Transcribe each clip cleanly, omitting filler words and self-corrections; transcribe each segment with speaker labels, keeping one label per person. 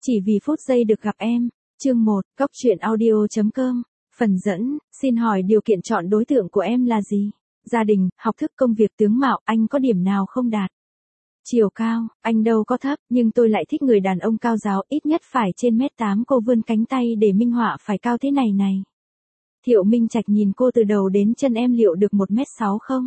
Speaker 1: Chỉ vì phút giây được gặp em. Chương 1, Cóc truyện audio.com. Phần dẫn, xin hỏi điều kiện chọn đối tượng của em là gì? Gia đình, học thức, công việc, tướng mạo, anh có điểm nào không đạt? Chiều cao, anh đâu có thấp, nhưng tôi lại thích người đàn ông cao ráo, ít nhất phải trên mét 8. Cô vươn cánh tay để minh họa phải cao thế này này. Thiệu Minh Trạch nhìn cô từ đầu đến chân, em liệu được 1m6 không?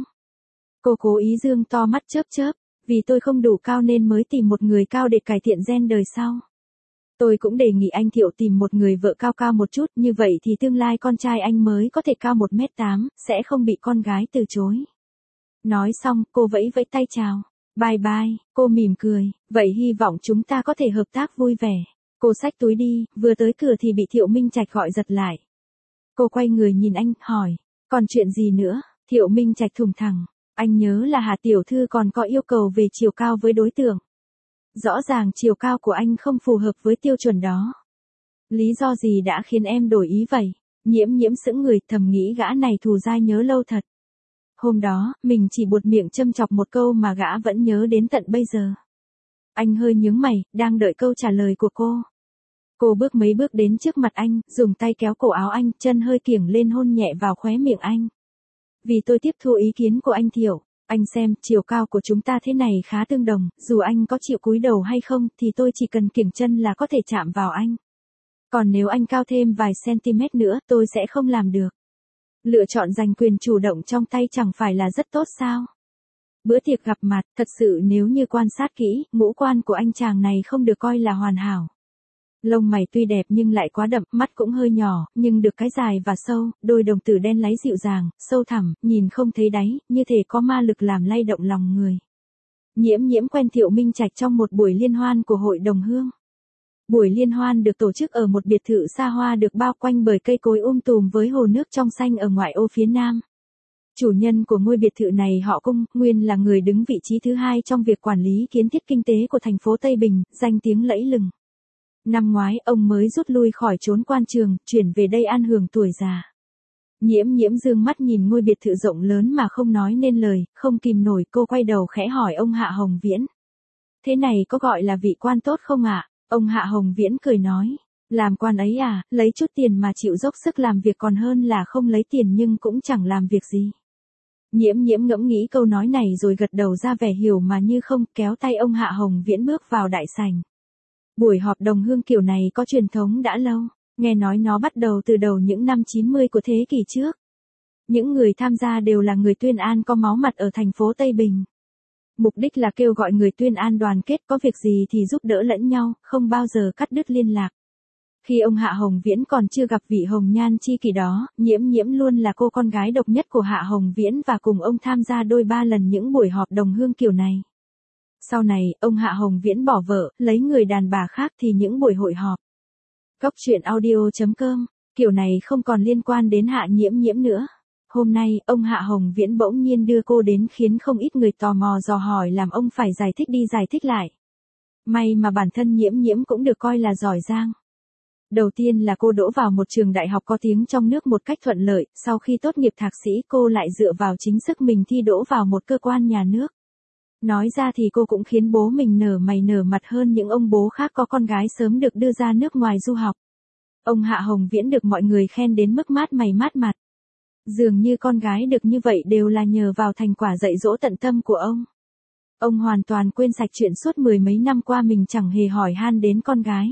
Speaker 1: Cô cố ý dương to mắt chớp chớp, vì tôi không đủ cao nên mới tìm một người cao để cải thiện gen đời sau. Tôi cũng đề nghị anh Thiệu tìm một người vợ cao cao một chút, như vậy thì tương lai con trai anh mới có thể cao 1m8, sẽ không bị con gái từ chối. Nói xong, cô vẫy vẫy tay chào. Bye bye, cô mỉm cười, vậy hy vọng chúng ta có thể hợp tác vui vẻ. Cô xách túi đi, vừa tới cửa thì bị Thiệu Minh Trạch gọi giật lại. Cô quay người nhìn anh, hỏi, còn chuyện gì nữa? Thiệu Minh Trạch thùng thẳng, anh nhớ là Hà tiểu thư còn có yêu cầu về chiều cao với đối tượng. Rõ ràng chiều cao của anh không phù hợp với tiêu chuẩn đó. Lý do gì đã khiến em đổi ý vậy? Nhiễm sững người, thầm nghĩ gã này thù dai nhớ lâu thật. Hôm đó, mình chỉ buột miệng châm chọc một câu mà gã vẫn nhớ đến tận bây giờ. Anh hơi nhướng mày, đang đợi câu trả lời của cô. Cô bước mấy bước đến trước mặt anh, dùng tay kéo cổ áo anh, chân hơi kiểng lên hôn nhẹ vào khóe miệng anh. Vì tôi tiếp thu ý kiến của anh Thiệu, anh xem, chiều cao của chúng ta thế này khá tương đồng, dù anh có chịu cúi đầu hay không thì tôi chỉ cần kiểng chân là có thể chạm vào anh. Còn nếu anh cao thêm vài cm nữa, tôi sẽ không làm được. Lựa chọn giành quyền chủ động trong tay chẳng phải là rất tốt sao? Bữa tiệc gặp mặt, thật sự nếu như quan sát kỹ, ngũ quan của anh chàng này không được coi là hoàn hảo. Lông mày tuy đẹp nhưng lại quá đậm, mắt cũng hơi nhỏ, nhưng được cái dài và sâu, đôi đồng tử đen láy dịu dàng, sâu thẳm, nhìn không thấy đáy, như thể có ma lực làm lay động lòng người. Nhiễm quen Thiệu Minh Trạch trong một buổi liên hoan của hội đồng hương. Buổi liên hoan được tổ chức ở một biệt thự xa hoa được bao quanh bởi cây cối tùm với hồ nước trong xanh ở ngoại ô phía nam. Chủ nhân của ngôi biệt thự này họ Cung, nguyên là người đứng vị trí thứ 2 trong việc quản lý kiến thiết kinh tế của thành phố Tây Bình, danh tiếng lẫy lừng. Năm ngoái, ông mới rút lui khỏi chốn quan trường, chuyển về đây an hưởng tuổi già. Nhiễm dương mắt nhìn ngôi biệt thự rộng lớn mà không nói nên lời, không kìm nổi, cô quay đầu khẽ hỏi ông Hạ Hồng Viễn. Thế này có gọi là vị quan tốt không ạ? Ông Hạ Hồng Viễn cười nói. Làm quan ấy à, lấy chút tiền mà chịu dốc sức làm việc còn hơn là không lấy tiền nhưng cũng chẳng làm việc gì. Nhiễm ngẫm nghĩ câu nói này rồi gật đầu ra vẻ hiểu mà như không, kéo tay ông Hạ Hồng Viễn bước vào đại sảnh. Buổi họp đồng hương kiểu này có truyền thống đã lâu, nghe nói nó bắt đầu từ đầu những năm 90 của thế kỷ trước. Những người tham gia đều là người Tuyên An có máu mặt ở thành phố Tây Bình. Mục đích là kêu gọi người Tuyên An đoàn kết, có việc gì thì giúp đỡ lẫn nhau, không bao giờ cắt đứt liên lạc. Khi ông Hạ Hồng Viễn còn chưa gặp vị hồng nhan chi kỷ đó, nhiễm luôn là cô con gái độc nhất của Hạ Hồng Viễn và cùng ông tham gia đôi ba lần những buổi họp đồng hương kiểu này. Sau này, ông Hạ Hồng Viễn bỏ vợ, lấy người đàn bà khác thì những buổi hội họp. Cóc truyện audio.com, kiểu này không còn liên quan đến Hạ Nhiễm nữa. Hôm nay, ông Hạ Hồng Viễn bỗng nhiên đưa cô đến khiến không ít người tò mò dò hỏi làm ông phải giải thích đi giải thích lại. May mà bản thân nhiễm cũng được coi là giỏi giang. Đầu tiên là cô đỗ vào một trường đại học có tiếng trong nước một cách thuận lợi, sau khi tốt nghiệp thạc sĩ cô lại dựa vào chính sức mình thi đỗ vào một cơ quan nhà nước. Nói ra thì cô cũng khiến bố mình nở mày nở mặt hơn những ông bố khác có con gái sớm được đưa ra nước ngoài du học. Ông Hạ Hồng Viễn được mọi người khen đến mức mát mày mát mặt. Dường như con gái được như vậy đều là nhờ vào thành quả dạy dỗ tận tâm của ông. Ông hoàn toàn quên sạch chuyện suốt 10 mấy năm qua mình chẳng hề hỏi han đến con gái.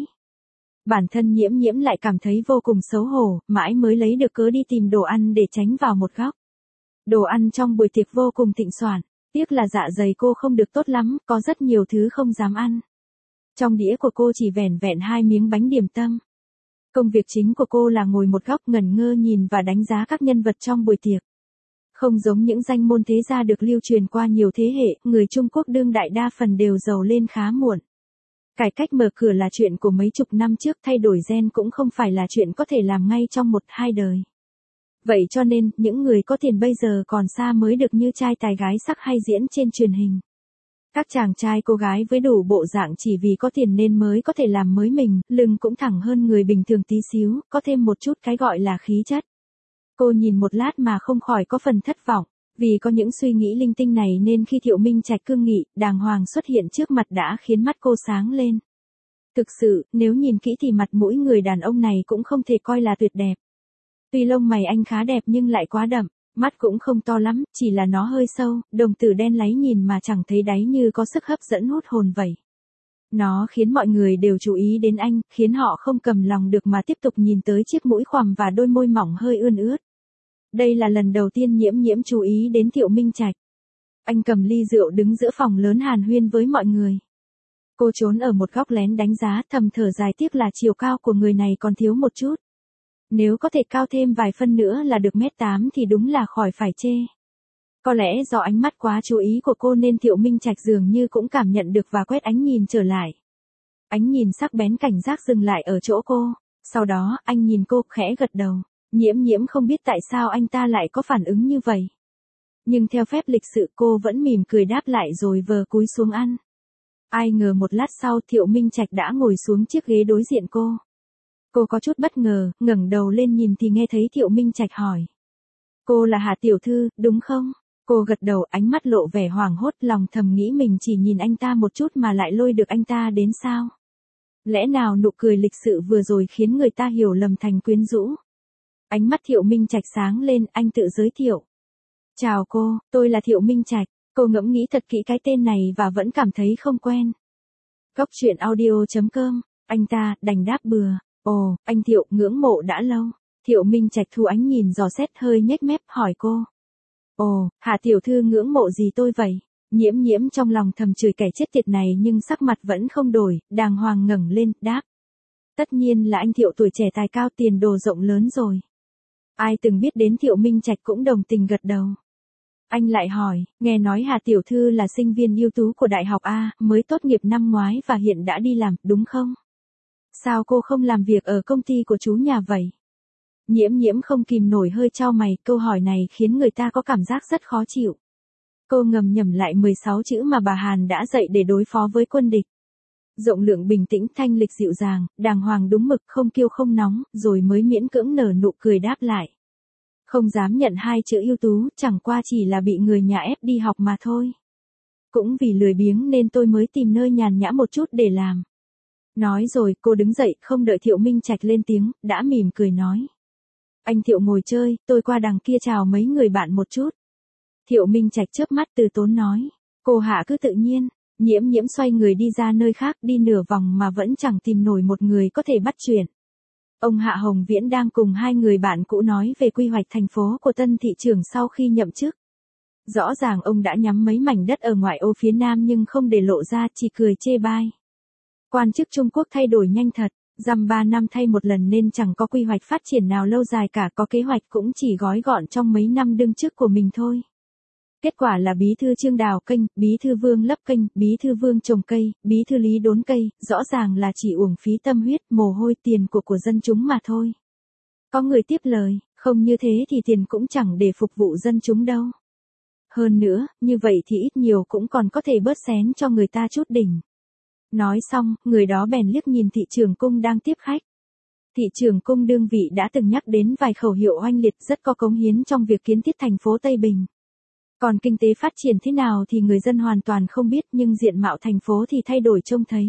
Speaker 1: Bản thân nhiễm lại cảm thấy vô cùng xấu hổ, mãi mới lấy được cớ đi tìm đồ ăn để tránh vào một góc. Đồ ăn trong buổi tiệc vô cùng thịnh soạn, tiếc là dạ dày cô không được tốt lắm, có rất nhiều thứ không dám ăn. Trong đĩa của cô chỉ vẻn vẹn 2 miếng bánh điểm tâm. Công việc chính của cô là ngồi một góc ngẩn ngơ nhìn và đánh giá các nhân vật trong buổi tiệc. Không giống những danh môn thế gia được lưu truyền qua nhiều thế hệ, người Trung Quốc đương đại đa phần đều giàu lên khá muộn. Cải cách mở cửa là chuyện của mấy chục năm trước, thay đổi gen cũng không phải là chuyện có thể làm ngay trong 1-2 đời. Vậy cho nên, những người có tiền bây giờ còn xa mới được như trai tài gái sắc hay diễn trên truyền hình. Các chàng trai cô gái với đủ bộ dạng chỉ vì có tiền nên mới có thể làm mới mình, lưng cũng thẳng hơn người bình thường tí xíu, có thêm một chút cái gọi là khí chất. Cô nhìn một lát mà không khỏi có phần thất vọng, vì có những suy nghĩ linh tinh này nên khi Thiệu Minh Trạch cương nghị, đàng hoàng xuất hiện trước mặt đã khiến mắt cô sáng lên. Thực sự, nếu nhìn kỹ thì mặt mũi người đàn ông này cũng không thể coi là tuyệt đẹp. Tuy lông mày anh khá đẹp nhưng lại quá đậm, mắt cũng không to lắm, chỉ là nó hơi sâu, đồng tử đen láy nhìn mà chẳng thấy đáy như có sức hấp dẫn hút hồn vậy. Nó khiến mọi người đều chú ý đến anh, khiến họ không cầm lòng được mà tiếp tục nhìn tới chiếc mũi khoằm và đôi môi mỏng hơi ươn ướt. Đây là lần đầu tiên Nhiễm Nhiễm chú ý đến Thiệu Minh Trạch. Anh cầm ly rượu đứng giữa phòng lớn hàn huyên với mọi người. Cô trốn ở một góc lén đánh giá, thầm thở dài, tiếc là chiều cao của người này còn thiếu một chút. Nếu có thể cao thêm vài phân nữa là được 1m8 thì đúng là khỏi phải chê. Có lẽ do ánh mắt quá chú ý của cô nên Thiệu Minh Trạch dường như cũng cảm nhận được và quét ánh nhìn trở lại. Ánh nhìn sắc bén cảnh giác dừng lại ở chỗ cô. Sau đó, anh nhìn cô, khẽ gật đầu. Nhiễm Nhiễm không biết tại sao anh ta lại có phản ứng như vậy. Nhưng theo phép lịch sự cô vẫn mỉm cười đáp lại rồi vờ cúi xuống ăn. Ai ngờ một lát sau Thiệu Minh Trạch đã ngồi xuống chiếc ghế đối diện cô. Cô có chút bất ngờ, ngẩng đầu lên nhìn thì nghe thấy Thiệu Minh Trạch hỏi. Cô là Hà tiểu thư, đúng không? Cô gật đầu, ánh mắt lộ vẻ hoảng hốt, lòng thầm nghĩ mình chỉ nhìn anh ta một chút mà lại lôi được anh ta đến sao? Lẽ nào nụ cười lịch sự vừa rồi khiến người ta hiểu lầm thành quyến rũ? Ánh mắt Thiệu Minh Trạch sáng lên, anh tự giới thiệu. Chào cô, tôi là Thiệu Minh Trạch. Cô ngẫm nghĩ thật kỹ cái tên này và vẫn cảm thấy không quen. Cốc truyện audio.com, anh ta đành đáp bừa. Ồ, anh Thiệu, ngưỡng mộ đã lâu. Thiệu Minh Trạch thu ánh nhìn dò xét, hơi nhếch mép hỏi cô. Ồ, Hà tiểu thư ngưỡng mộ gì tôi vậy? Nhiễm Nhiễm trong lòng thầm chửi kẻ chết tiệt này nhưng sắc mặt vẫn không đổi, đàng hoàng ngẩng lên, đáp. Tất nhiên là anh Thiệu, tuổi trẻ tài cao, tiền đồ rộng lớn rồi. Ai từng biết đến Thiệu Minh Trạch cũng đồng tình gật đầu. Anh lại hỏi, nghe nói Hà tiểu thư là sinh viên ưu tú của Đại học A, mới tốt nghiệp năm ngoái và hiện đã đi làm, đúng không? Sao cô không làm việc ở công ty của chú nhà vậy? Nhiễm Nhiễm không kìm nổi hơi chau mày, câu hỏi này khiến người ta có cảm giác rất khó chịu. Cô ngầm nhẩm lại 16 chữ mà bà Hàn đã dạy để đối phó với quân địch. Rộng lượng, bình tĩnh, thanh lịch, dịu dàng, đàng hoàng, đúng mực, không kiêu không nóng, rồi mới miễn cưỡng nở nụ cười đáp lại. Không dám nhận hai chữ ưu tú, chẳng qua chỉ là bị người nhà ép đi học mà thôi. Cũng vì lười biếng nên tôi mới tìm nơi nhàn nhã một chút để làm. Nói rồi, cô đứng dậy, không đợi Thiệu Minh Trạch lên tiếng, đã mỉm cười nói. Anh Thiệu ngồi chơi, tôi qua đằng kia chào mấy người bạn một chút. Thiệu Minh Trạch chớp mắt từ tốn nói. Cô Hạ cứ tự nhiên. Nhiễm Nhiễm xoay người đi ra nơi khác, đi nửa vòng mà vẫn chẳng tìm nổi một người có thể bắt chuyện. Ông Hạ Hồng Viễn đang cùng hai người bạn cũ nói về quy hoạch thành phố của tân thị trưởng sau khi nhậm chức. Rõ ràng ông đã nhắm mấy mảnh đất ở ngoại ô phía Nam nhưng không để lộ ra, chỉ cười chê bai. Quan chức Trung Quốc thay đổi nhanh thật, dăm 3 năm thay một lần nên chẳng có quy hoạch phát triển nào lâu dài cả, có kế hoạch cũng chỉ gói gọn trong mấy năm đương chức của mình thôi. Kết quả là bí thư Trương đào kênh, bí thư Vương lấp kênh, bí thư Vương trồng cây, bí thư Lý đốn cây, rõ ràng là chỉ uổng phí tâm huyết, mồ hôi, tiền của dân chúng mà thôi. Có người tiếp lời, không như thế thì tiền cũng chẳng để phục vụ dân chúng đâu. Hơn nữa, như vậy thì ít nhiều cũng còn có thể bớt xén cho người ta chút đỉnh. Nói xong, người đó bèn liếc nhìn thị trưởng cung đang tiếp khách. Thị trưởng cung đương vị đã từng nhắc đến vài khẩu hiệu oanh liệt, rất có cống hiến trong việc kiến thiết thành phố Tây Bình. Còn kinh tế phát triển thế nào thì người dân hoàn toàn không biết, nhưng diện mạo thành phố thì thay đổi trông thấy.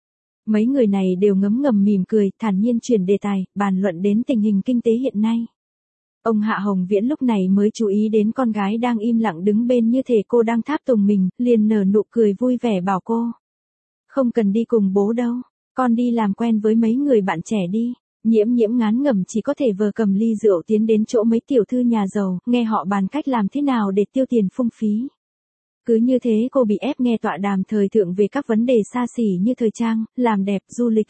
Speaker 1: Mấy người này đều ngấm ngầm mỉm cười, thản nhiên chuyển đề tài, bàn luận đến tình hình kinh tế hiện nay. Ông Hạ Hồng Viễn lúc này mới chú ý đến con gái đang im lặng đứng bên như thể cô đang tháp tùng mình, liền nở nụ cười vui vẻ bảo cô. Không cần đi cùng bố đâu, con đi làm quen với mấy người bạn trẻ đi. Nhiễm Nhiễm ngán ngẩm chỉ có thể vờ cầm ly rượu tiến đến chỗ mấy tiểu thư nhà giàu, nghe họ bàn cách làm thế nào để tiêu tiền phung phí. Cứ như thế cô bị ép nghe tọa đàm thời thượng về các vấn đề xa xỉ như thời trang, làm đẹp, du lịch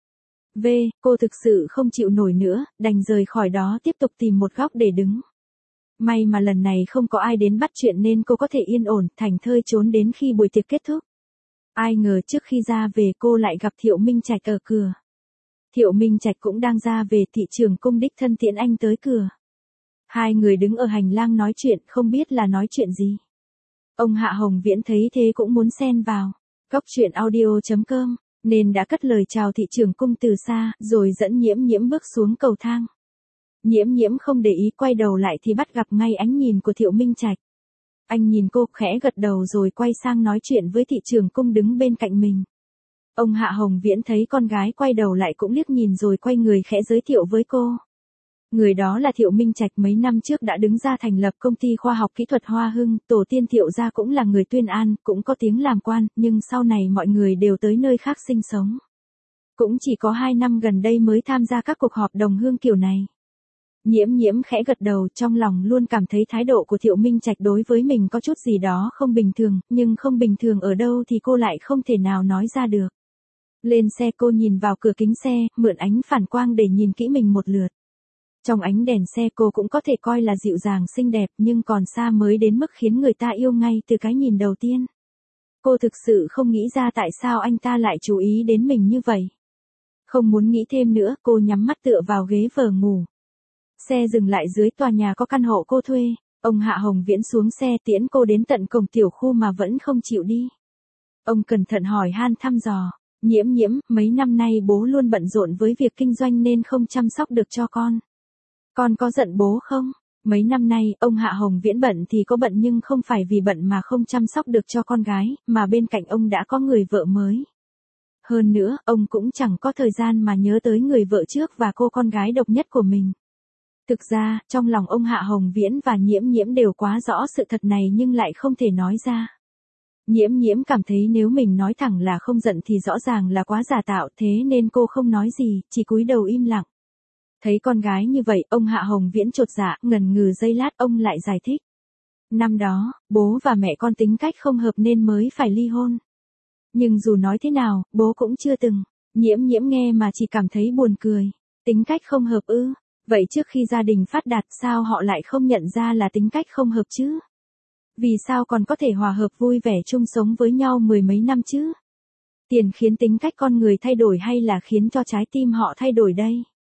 Speaker 1: cô thực sự không chịu nổi nữa, đành rời khỏi đó tiếp tục tìm một góc để đứng. May mà lần này không có ai đến bắt chuyện nên cô có thể yên ổn, thảnh thơi trốn đến khi buổi tiệc kết thúc. Ai ngờ trước khi ra về cô lại gặp Thiệu Minh Trạch ở cửa. Thiệu Minh Trạch cũng đang ra về, thị trưởng cung đích thân tiễn anh tới cửa. Hai người đứng ở hành lang nói chuyện, không biết là nói chuyện gì. Ông Hạ Hồng Viễn thấy thế cũng muốn xen vào. Cốc truyện audio.com, nên đã cất lời chào thị trưởng cung từ xa, rồi dẫn Nhiễm Nhiễm bước xuống cầu thang. Nhiễm Nhiễm không để ý, quay đầu lại thì bắt gặp ngay ánh nhìn của Thiệu Minh Trạch. Anh nhìn cô, khẽ gật đầu rồi quay sang nói chuyện với thị trưởng cung đứng bên cạnh mình. Ông Hạ Hồng Viễn thấy con gái quay đầu lại cũng liếc nhìn rồi quay người khẽ giới thiệu với cô. Người đó là Thiệu Minh Trạch, mấy năm trước đã đứng ra thành lập công ty khoa học kỹ thuật Hoa Hưng, tổ tiên Thiệu gia cũng là người Tuyên An, cũng có tiếng làm quan, nhưng sau này mọi người đều tới nơi khác sinh sống. Cũng chỉ có 2 năm gần đây mới tham gia các cuộc họp đồng hương kiểu này. Nhiễm Nhiễm khẽ gật đầu, trong lòng luôn cảm thấy thái độ của Thiệu Minh Trạch đối với mình có chút gì đó không bình thường, nhưng không bình thường ở đâu thì cô lại không thể nào nói ra được. Lên xe cô nhìn vào cửa kính xe, mượn ánh phản quang để nhìn kỹ mình một lượt. Trong ánh đèn xe cô cũng có thể coi là dịu dàng xinh đẹp, nhưng còn xa mới đến mức khiến người ta yêu ngay từ cái nhìn đầu tiên. Cô thực sự không nghĩ ra tại sao anh ta lại chú ý đến mình như vậy. Không muốn nghĩ thêm nữa, cô nhắm mắt tựa vào ghế vờ ngủ. Xe dừng lại dưới tòa nhà có căn hộ cô thuê. Ông Hạ Hồng Viễn xuống xe tiễn cô đến tận cổng tiểu khu mà vẫn không chịu đi. Ông cẩn thận hỏi han thăm dò. Nhiễm Nhiễm, mấy năm nay bố luôn bận rộn với việc kinh doanh nên không chăm sóc được cho con. Con có giận bố không? Mấy năm nay, ông Hạ Hồng Viễn bận thì có bận nhưng không phải vì bận mà không chăm sóc được cho con gái, mà bên cạnh ông đã có người vợ mới. Hơn nữa, ông cũng chẳng có thời gian mà nhớ tới người vợ trước và cô con gái độc nhất của mình. Thực ra, trong lòng ông Hạ Hồng Viễn và Nhiễm Nhiễm đều quá rõ sự thật này nhưng lại không thể nói ra. Nhiễm Nhiễm cảm thấy nếu mình nói thẳng là không giận thì rõ ràng là quá giả tạo, thế nên cô không nói gì, chỉ cúi đầu im lặng. Thấy con gái như vậy, ông Hạ Hồng Viễn chột dạ, ngần ngừ giây lát ông lại giải thích. Năm đó, bố và mẹ con tính cách không hợp nên mới phải ly hôn. Nhưng dù nói thế nào, bố cũng chưa từng. Nhiễm Nhiễm nghe mà chỉ cảm thấy buồn cười. Tính cách không hợp ư? Vậy trước khi gia đình phát đạt sao họ lại không nhận ra là tính cách không hợp chứ? Vì sao còn có thể hòa hợp vui vẻ chung sống với nhau mười mấy năm chứ? Tiền khiến tính cách con người thay đổi hay là khiến cho trái tim họ thay đổi đây?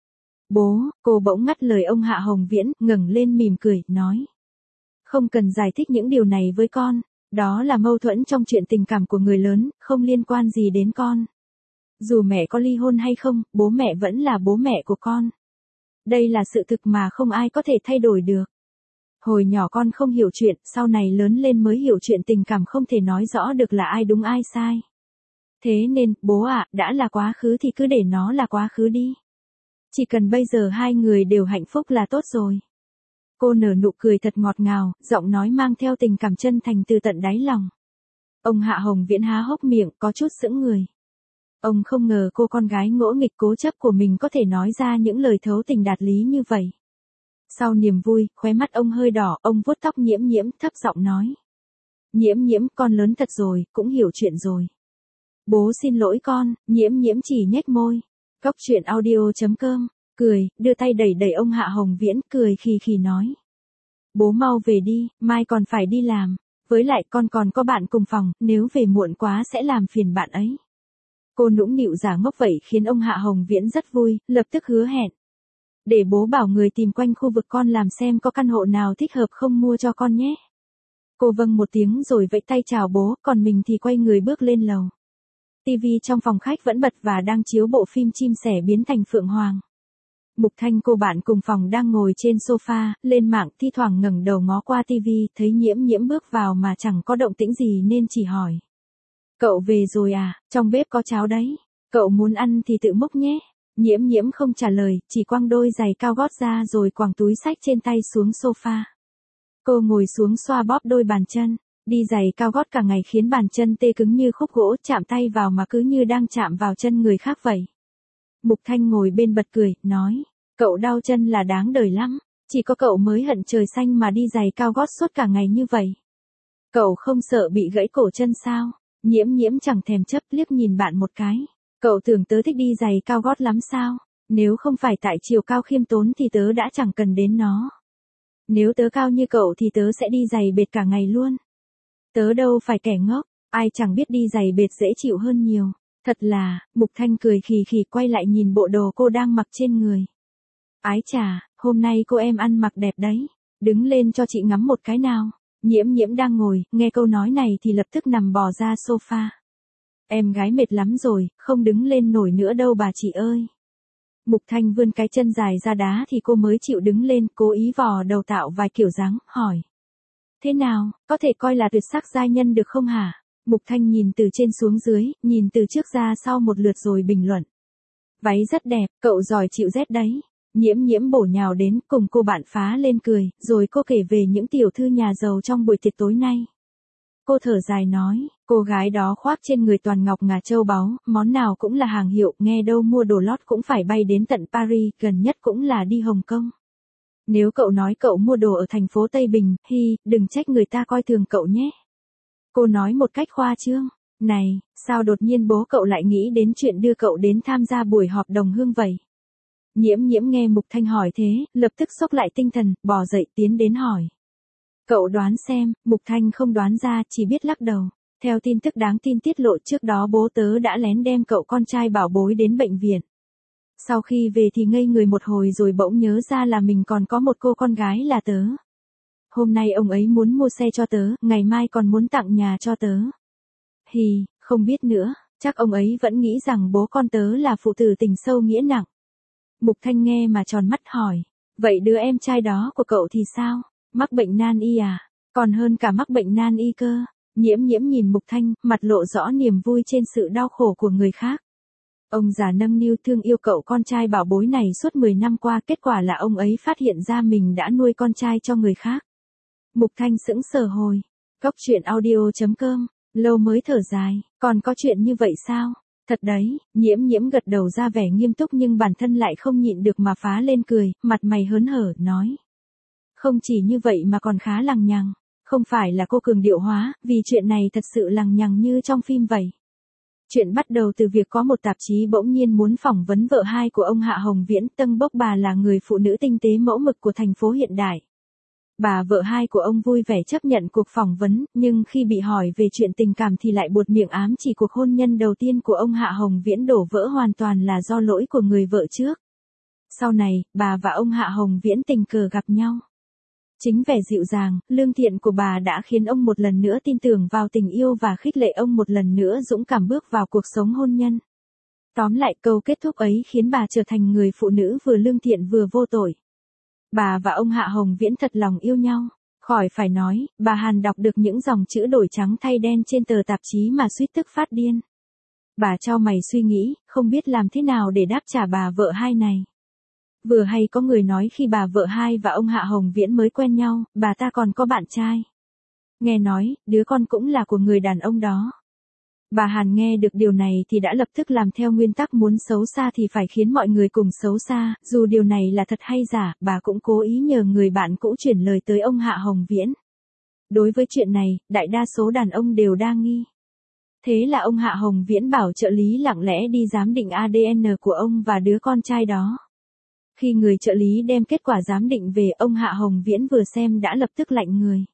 Speaker 1: Bố, cô bỗng ngắt lời ông Hạ Hồng Viễn, ngẩng lên mỉm cười, nói. Không cần giải thích những điều này với con, đó là mâu thuẫn trong chuyện tình cảm của người lớn, không liên quan gì đến con. Dù mẹ có ly hôn hay không, bố mẹ vẫn là bố mẹ của con. Đây là sự thực mà không ai có thể thay đổi được. Hồi nhỏ con không hiểu chuyện, sau này lớn lên mới hiểu chuyện tình cảm không thể nói rõ được là ai đúng ai sai. Thế nên, bố ạ, đã là quá khứ thì cứ để nó là quá khứ đi. Chỉ cần bây giờ hai người đều hạnh phúc là tốt rồi. Cô nở nụ cười thật ngọt ngào, giọng nói mang theo tình cảm chân thành từ tận đáy lòng. Ông Hạ Hồng Viễn há hốc miệng, có chút sững người. Ông không ngờ cô con gái ngỗ nghịch cố chấp của mình có thể nói ra những lời thấu tình đạt lý như vậy. Sau niềm vui, khóe mắt ông hơi đỏ, ông vuốt tóc Nhiễm Nhiễm, thấp giọng nói. Nhiễm Nhiễm, con lớn thật rồi, cũng hiểu chuyện rồi. Bố xin lỗi con, Nhiễm Nhiễm chỉ nhếch môi. Cóc truyện audio.com, cười, đưa tay đẩy đẩy ông Hạ Hồng Viễn, cười khì khì nói. Bố mau về đi, mai còn phải đi làm. Với lại con còn có bạn cùng phòng, nếu về muộn quá sẽ làm phiền bạn ấy. Cô nũng nịu giả ngốc vậy khiến ông Hạ Hồng Viễn rất vui, lập tức hứa hẹn. Để bố bảo người tìm quanh khu vực con làm xem có căn hộ nào thích hợp không mua cho con nhé. Cô vâng một tiếng rồi vẫy tay chào bố, còn mình thì quay người bước lên lầu. TV trong phòng khách vẫn bật và đang chiếu bộ phim Chim sẻ biến thành Phượng Hoàng. Mục Thanh cô bạn cùng phòng đang ngồi trên sofa, lên mạng thi thoảng ngẩng đầu ngó qua TV, thấy Nhiễm Nhiễm bước vào mà chẳng có động tĩnh gì nên chỉ hỏi. Cậu về rồi à, trong bếp có cháo đấy, cậu muốn ăn thì tự múc nhé. Nhiễm Nhiễm không trả lời, chỉ quăng đôi giày cao gót ra rồi quàng túi xách trên tay xuống sofa. Cô ngồi xuống xoa bóp đôi bàn chân. Đi giày cao gót cả ngày khiến bàn chân tê cứng như khúc gỗ, chạm tay vào mà cứ như đang chạm vào chân người khác vậy. Mục Thanh ngồi bên bật cười, nói, cậu đau chân là đáng đời lắm, chỉ có cậu mới hận trời xanh mà đi giày cao gót suốt cả ngày như vậy. Cậu không sợ bị gãy cổ chân sao? Nhiễm Nhiễm chẳng thèm chấp, liếc nhìn bạn một cái. Cậu tưởng tớ thích đi giày cao gót lắm sao? Nếu không phải tại chiều cao khiêm tốn thì tớ đã chẳng cần đến nó. Nếu tớ cao như cậu thì tớ sẽ đi giày bệt cả ngày luôn. Tớ đâu phải kẻ ngốc, ai chẳng biết đi giày bệt dễ chịu hơn nhiều. Thật là, Mục Thanh cười khì khì quay lại nhìn bộ đồ cô đang mặc trên người. Ái chà, hôm nay cô em ăn mặc đẹp đấy. Đứng lên cho chị ngắm một cái nào. Nhiễm Nhiễm đang ngồi, nghe câu nói này thì lập tức nằm bò ra sofa. Em gái mệt lắm rồi, không đứng lên nổi nữa đâu bà chị ơi. Mục Thanh vươn cái chân dài ra đá thì cô mới chịu đứng lên, cố ý vò đầu tạo vài kiểu dáng, hỏi. Thế nào, có thể coi là tuyệt sắc giai nhân được không hả? Mục Thanh nhìn từ trên xuống dưới, nhìn từ trước ra sau một lượt rồi bình luận. Váy rất đẹp, cậu giỏi chịu rét đấy. Nhiễm nhiễm bổ nhào đến cùng cô bạn phá lên cười, rồi cô kể về những tiểu thư nhà giàu trong buổi tiệc tối nay. Cô thở dài nói, cô gái đó khoác trên người toàn ngọc ngà châu báu, món nào cũng là hàng hiệu, nghe đâu mua đồ lót cũng phải bay đến tận Paris, gần nhất cũng là đi Hồng Kông. Nếu cậu nói cậu mua đồ ở thành phố Tây Bình, đừng trách người ta coi thường cậu nhé. Cô nói một cách khoa trương, này, sao đột nhiên bố cậu lại nghĩ đến chuyện đưa cậu đến tham gia buổi họp đồng hương vậy? Nhiễm nhiễm nghe Mục Thanh hỏi thế, lập tức xốc lại tinh thần, bò dậy tiến đến hỏi. Cậu đoán xem, Mục Thanh không đoán ra, chỉ biết lắc đầu. Theo tin tức đáng tin tiết lộ trước đó bố tớ đã lén đem cậu con trai bảo bối đến bệnh viện. Sau khi về thì ngây người một hồi rồi bỗng nhớ ra là mình còn có một cô con gái là tớ. Hôm nay ông ấy muốn mua xe cho tớ, ngày mai còn muốn tặng nhà cho tớ. Không biết nữa, chắc ông ấy vẫn nghĩ rằng bố con tớ là phụ tử tình sâu nghĩa nặng. Mục Thanh nghe mà tròn mắt hỏi, vậy đứa em trai đó của cậu thì sao? Mắc bệnh nan y à? Còn hơn cả mắc bệnh nan y cơ. Nhiễm nhiễm nhìn Mục Thanh, mặt lộ rõ niềm vui trên sự đau khổ của người khác. Ông già nâng niu thương yêu cậu con trai bảo bối này suốt 10 năm qua, kết quả là ông ấy phát hiện ra mình đã nuôi con trai cho người khác. Mục Thanh sững sờ hồi. Cóc truyện audio.com, lâu mới thở dài, còn có chuyện như vậy sao? Thật đấy, nhiễm nhiễm gật đầu ra vẻ nghiêm túc nhưng bản thân lại không nhịn được mà phá lên cười, mặt mày hớn hở, nói. Không chỉ như vậy mà còn khá lằng nhằng, không phải là cô cường điệu hóa, vì chuyện này thật sự lằng nhằng như trong phim vậy. Chuyện bắt đầu từ việc có một tạp chí bỗng nhiên muốn phỏng vấn vợ hai của ông Hạ Hồng Viễn, tâng bốc bà là người phụ nữ tinh tế mẫu mực của thành phố hiện đại. Bà vợ hai của ông vui vẻ chấp nhận cuộc phỏng vấn, nhưng khi bị hỏi về chuyện tình cảm thì lại buột miệng ám chỉ cuộc hôn nhân đầu tiên của ông Hạ Hồng Viễn đổ vỡ hoàn toàn là do lỗi của người vợ trước. Sau này, bà và ông Hạ Hồng Viễn tình cờ gặp nhau. Chính vẻ dịu dàng, lương thiện của bà đã khiến ông một lần nữa tin tưởng vào tình yêu và khích lệ ông một lần nữa dũng cảm bước vào cuộc sống hôn nhân. Tóm lại câu kết thúc ấy khiến bà trở thành người phụ nữ vừa lương thiện vừa vô tội. Bà và ông Hạ Hồng Viễn thật lòng yêu nhau. Khỏi phải nói, bà Hàn đọc được những dòng chữ đổi trắng thay đen trên tờ tạp chí mà suýt tức phát điên. Bà chau mày suy nghĩ, không biết làm thế nào để đáp trả bà vợ hai này. Vừa hay có người nói khi bà vợ hai và ông Hạ Hồng Viễn mới quen nhau, bà ta còn có bạn trai. Nghe nói, đứa con cũng là của người đàn ông đó. Bà Hàn nghe được điều này thì đã lập tức làm theo nguyên tắc muốn xấu xa thì phải khiến mọi người cùng xấu xa, dù điều này là thật hay giả, bà cũng cố ý nhờ người bạn cũ chuyển lời tới ông Hạ Hồng Viễn. Đối với chuyện này, đại đa số đàn ông đều đa nghi. Thế là ông Hạ Hồng Viễn bảo trợ lý lặng lẽ đi giám định ADN của ông và đứa con trai đó. Khi người trợ lý đem kết quả giám định về, ông Hạ Hồng Viễn vừa xem đã lập tức lạnh người.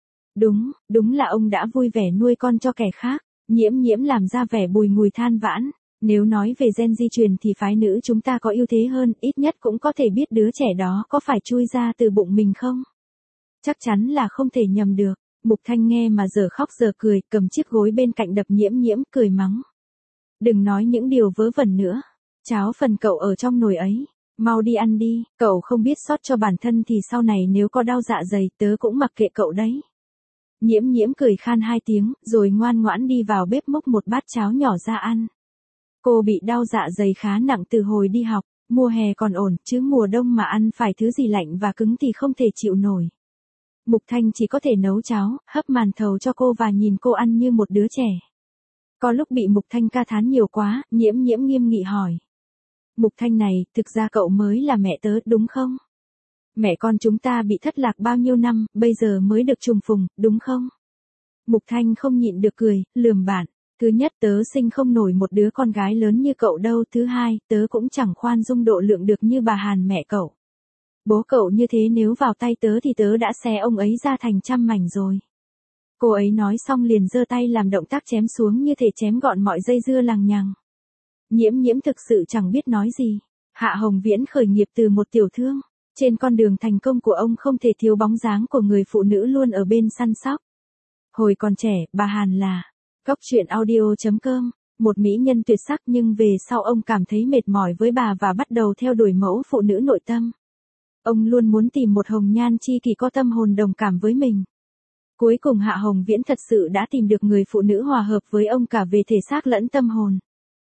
Speaker 1: Đúng là ông đã vui vẻ nuôi con cho kẻ khác. Nhiễm nhiễm làm ra vẻ bùi ngùi than vãn. Nếu nói về gen di truyền thì phái nữ chúng ta có ưu thế hơn, ít nhất cũng có thể biết đứa trẻ đó có phải chui ra từ bụng mình không. Chắc chắn là không thể nhầm được. Mục Thanh nghe mà giờ khóc giờ cười, cầm chiếc gối bên cạnh đập nhiễm nhiễm, cười mắng. Đừng nói những điều vớ vẩn nữa. Cháo phần cậu ở trong nồi ấy. Mau đi ăn đi, cậu không biết sót cho bản thân thì sau này nếu có đau dạ dày tớ cũng mặc kệ cậu đấy. Nhiễm nhiễm cười khan 2 tiếng, rồi ngoan ngoãn đi vào bếp múc một bát cháo nhỏ ra ăn. Cô bị đau dạ dày khá nặng từ hồi đi học, mùa hè còn ổn, chứ mùa đông mà ăn phải thứ gì lạnh và cứng thì không thể chịu nổi. Mục Thanh chỉ có thể nấu cháo, hấp màn thầu cho cô và nhìn cô ăn như một đứa trẻ. Có lúc bị Mục Thanh ca thán nhiều quá, nhiễm nhiễm nghiêm nghị hỏi. Mục Thanh này, thực ra cậu mới là mẹ tớ, đúng không? Mẹ con chúng ta bị thất lạc bao nhiêu năm, bây giờ mới được trùng phùng, đúng không? Mục Thanh không nhịn được cười, lườm bạn. Thứ nhất, tớ sinh không nổi một đứa con gái lớn như cậu đâu. Thứ hai, tớ cũng chẳng khoan dung độ lượng được như bà Hàn mẹ cậu. Bố cậu như thế nếu vào tay tớ thì tớ đã xé ông ấy ra thành trăm mảnh rồi. Cô ấy nói xong liền giơ tay làm động tác chém xuống như thể chém gọn mọi dây dưa lằng nhằng. Nhiễm nhiễm thực sự chẳng biết nói gì. Hạ Hồng Viễn khởi nghiệp từ một tiểu thương. Trên con đường thành công của ông không thể thiếu bóng dáng của người phụ nữ luôn ở bên săn sóc. Hồi còn trẻ, bà Hàn là Cóc truyện audio.com, một mỹ nhân tuyệt sắc, nhưng về sau ông cảm thấy mệt mỏi với bà và bắt đầu theo đuổi mẫu phụ nữ nội tâm. Ông luôn muốn tìm một hồng nhan chi kỷ có tâm hồn đồng cảm với mình. Cuối cùng Hạ Hồng Viễn thật sự đã tìm được người phụ nữ hòa hợp với ông cả về thể xác lẫn tâm hồn.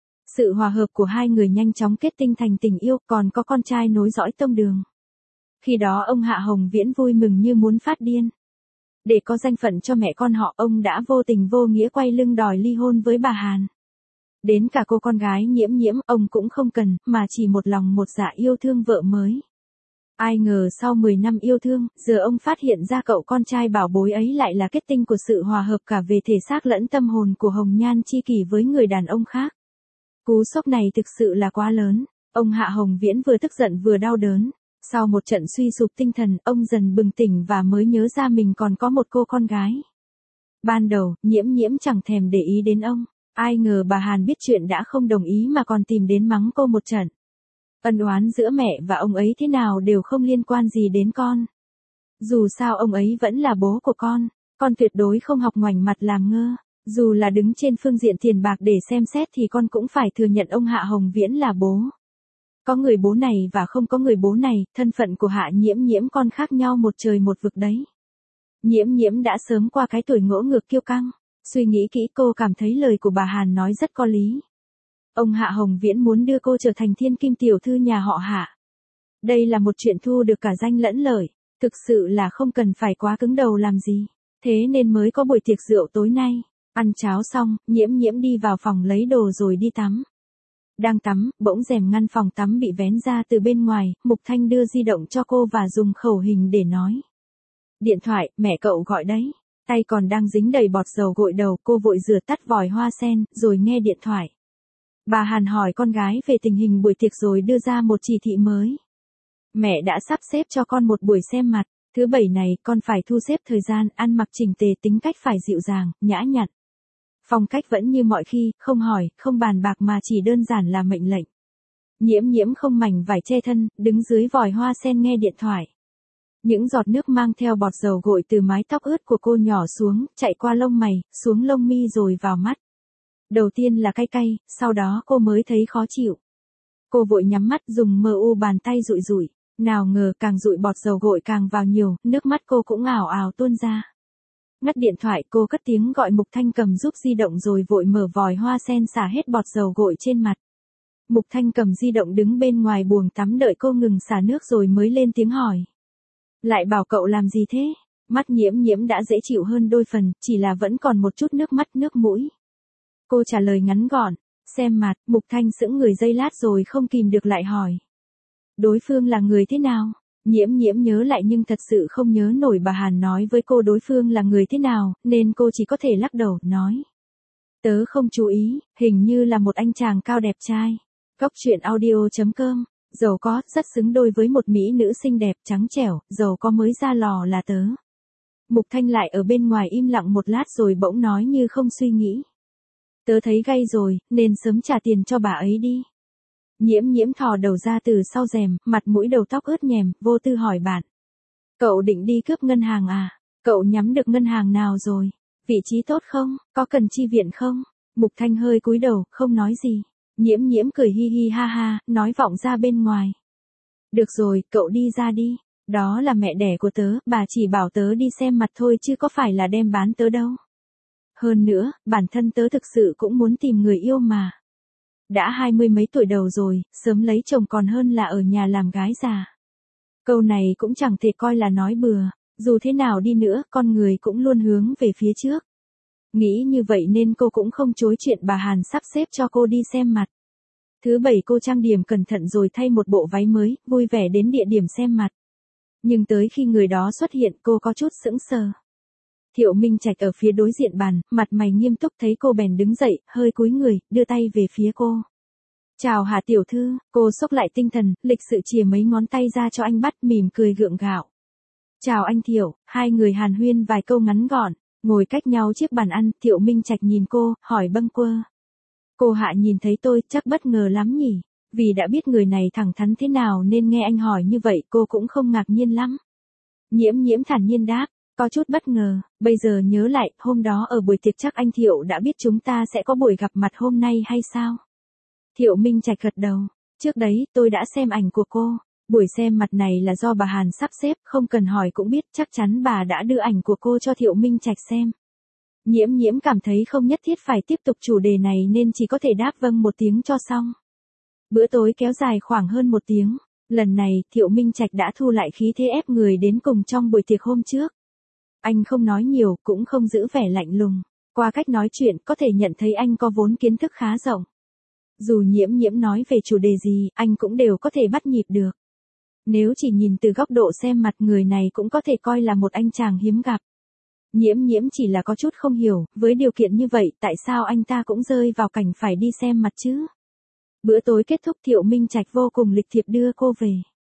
Speaker 1: Sự hòa hợp của hai người nhanh chóng kết tinh thành tình yêu, còn có con trai nối dõi tông Đường. Khi đó ông Hạ Hồng Viễn vui mừng như muốn phát điên. Để có danh phận cho mẹ con họ, ông đã vô tình vô nghĩa quay lưng đòi ly hôn với bà Hàn. Đến cả cô con gái Nhiễm Nhiễm ông cũng không cần, mà chỉ một lòng một dạ yêu thương vợ mới. Ai ngờ sau 10 năm yêu thương, giờ ông phát hiện ra cậu con trai bảo bối ấy lại là kết tinh của sự hòa hợp cả về thể xác lẫn tâm hồn của Hồng Nhan Chi Kỷ với người đàn ông khác. Cú sốc này thực sự là quá lớn, ông Hạ Hồng Viễn vừa tức giận vừa đau đớn. Sau một trận suy sụp tinh thần, ông dần bừng tỉnh và mới nhớ ra mình còn có một cô con gái. Ban đầu, Nhiễm Nhiễm chẳng thèm để ý đến ông. Ai ngờ bà Hàn biết chuyện đã không đồng ý mà còn tìm đến mắng cô một trận. Ân oán giữa mẹ và ông ấy thế nào đều không liên quan gì đến con. Dù sao ông ấy vẫn là bố của con tuyệt đối không học ngoảnh mặt làm ngơ. Dù là đứng trên phương diện tiền bạc để xem xét thì con cũng phải thừa nhận ông Hạ Hồng Viễn là bố. Có người bố này và không có người bố này, thân phận của Hạ Nhiễm Nhiễm con khác nhau một trời một vực đấy. Nhiễm Nhiễm đã sớm qua cái tuổi ngỗ ngược kiêu căng. Suy nghĩ kỹ cô cảm thấy lời của bà Hàn nói rất có lý. Ông Hạ Hồng Viễn muốn đưa cô trở thành thiên kim tiểu thư nhà họ Hạ. Đây là một chuyện thu được cả danh lẫn lợi, thực sự là không cần phải quá cứng đầu làm gì. Thế nên mới có buổi tiệc rượu tối nay. Ăn cháo xong, Nhiễm Nhiễm đi vào phòng lấy đồ rồi đi tắm. Đang tắm, bỗng rèm ngăn phòng tắm bị vén ra từ bên ngoài, Mục Thanh đưa di động cho cô và dùng khẩu hình để nói. Điện thoại, mẹ cậu gọi đấy. Tay còn đang dính đầy bọt dầu gội đầu, cô vội rửa tắt vòi hoa sen, rồi nghe điện thoại. Bà Hàn hỏi con gái về tình hình buổi tiệc rồi đưa ra một chỉ thị mới. Mẹ đã sắp xếp cho con một buổi xem mặt, thứ bảy này con phải thu xếp thời gian, ăn mặc chỉnh tề, tính cách phải dịu dàng, nhã nhặn. Phong cách vẫn như mọi khi, không hỏi, không bàn bạc mà chỉ đơn giản là mệnh lệnh. Nhiễm Nhiễm không mảnh vải che thân, đứng dưới vòi hoa sen nghe điện thoại. Những giọt nước mang theo bọt dầu gội từ mái tóc ướt của cô nhỏ xuống, chạy qua lông mày, xuống lông mi rồi vào mắt. Đầu tiên là cay cay, sau đó cô mới thấy khó chịu. Cô vội nhắm mắt dùng bàn tay dụi dụi. Nào ngờ càng dụi bọt dầu gội càng vào nhiều, nước mắt cô cũng ào ào tuôn ra. Ngắt điện thoại, cô cất tiếng gọi Mục Thanh cầm giúp di động rồi vội mở vòi hoa sen xả hết bọt dầu gội trên mặt. Mục Thanh cầm di động đứng bên ngoài buồng tắm đợi cô ngừng xả nước rồi mới lên tiếng hỏi. Lại bảo cậu làm gì thế? Mắt Nhiễm Nhiễm đã dễ chịu hơn đôi phần, chỉ là vẫn còn một chút nước mắt nước mũi. Cô trả lời ngắn gọn, xem mặt. Mục Thanh sững người giây lát rồi không kìm được lại hỏi. Đối phương là người thế nào? Nhiễm Nhiễm nhớ lại nhưng thật sự không nhớ nổi bà Hàn nói với cô đối phương là người thế nào, nên cô chỉ có thể lắc đầu, nói. Tớ không chú ý, hình như là một anh chàng cao đẹp trai. Cóc truyện audio.com, giàu có, rất xứng đôi với một mỹ nữ xinh đẹp, trắng trẻo, giàu có mới ra lò là tớ. Mục Thanh lại ở bên ngoài im lặng một lát rồi bỗng nói như không suy nghĩ. Tớ thấy gay rồi, nên sớm trả tiền cho bà ấy đi. Nhiễm Nhiễm thò đầu ra từ sau rèm, mặt mũi đầu tóc ướt nhèm, vô tư hỏi bạn. Cậu định đi cướp ngân hàng à? Cậu nhắm được ngân hàng nào rồi? Vị trí tốt không? Có cần chi viện không? Mục Thanh hơi cúi đầu, không nói gì. Nhiễm Nhiễm cười hi hi ha ha, nói vọng ra bên ngoài. Được rồi, cậu đi ra đi. Đó là mẹ đẻ của tớ, bà chỉ bảo tớ đi xem mặt thôi chứ có phải là đem bán tớ đâu. Hơn nữa, bản thân tớ thực sự cũng muốn tìm người yêu mà. Đã 20 mấy tuổi đầu rồi, sớm lấy chồng còn hơn là ở nhà làm gái già. Câu này cũng chẳng thể coi là nói bừa, dù thế nào đi nữa, con người cũng luôn hướng về phía trước. Nghĩ như vậy nên cô cũng không chối chuyện bà Hàn sắp xếp cho cô đi xem mặt. Thứ bảy cô trang điểm cẩn thận rồi thay một bộ váy mới, vui vẻ đến địa điểm xem mặt. Nhưng tới khi người đó xuất hiện cô có chút sững sờ. Thiệu Minh Trạch ở phía đối diện bàn, mặt mày nghiêm túc thấy cô bèn đứng dậy, hơi cúi người, đưa tay về phía cô. Chào Hạ tiểu thư, cô xốc lại tinh thần, lịch sự chìa mấy ngón tay ra cho anh bắt, mỉm cười gượng gạo. Chào anh Thiệu, hai người hàn huyên vài câu ngắn gọn, ngồi cách nhau chiếc bàn ăn, Thiệu Minh Trạch nhìn cô, hỏi bâng quơ. Cô Hạ nhìn thấy tôi, chắc bất ngờ lắm nhỉ, vì đã biết người này thẳng thắn thế nào nên nghe anh hỏi như vậy cô cũng không ngạc nhiên lắm. Nhiễm Nhiễm thản nhiên đáp. Có chút bất ngờ, bây giờ nhớ lại, hôm đó ở buổi tiệc chắc anh Thiệu đã biết chúng ta sẽ có buổi gặp mặt hôm nay hay sao? Thiệu Minh Trạch gật đầu, trước đấy tôi đã xem ảnh của cô, Buổi xem mặt này là do bà Hàn sắp xếp, không cần hỏi cũng biết, chắc chắn bà đã đưa ảnh của cô cho Thiệu Minh Trạch xem. Nhiễm Nhiễm cảm thấy không nhất thiết phải tiếp tục chủ đề này nên chỉ có thể đáp vâng một tiếng cho xong. Bữa tối kéo dài khoảng hơn 1 tiếng. Lần này, Thiệu Minh Trạch đã thu lại khí thế ép người đến cùng trong buổi tiệc hôm trước. Anh không nói nhiều, cũng không giữ vẻ lạnh lùng. Qua cách nói chuyện, có thể nhận thấy anh có vốn kiến thức khá rộng. Dù Nhiễm Nhiễm nói về chủ đề gì, anh cũng đều có thể bắt nhịp được. Nếu chỉ nhìn từ góc độ xem mặt, người này cũng có thể coi là một anh chàng hiếm gặp. Nhiễm Nhiễm chỉ là có chút không hiểu, với điều kiện như vậy, tại sao anh ta cũng rơi vào cảnh phải đi xem mặt chứ? Bữa tối kết thúc, Thiệu Minh Trạch vô cùng lịch thiệp đưa cô về.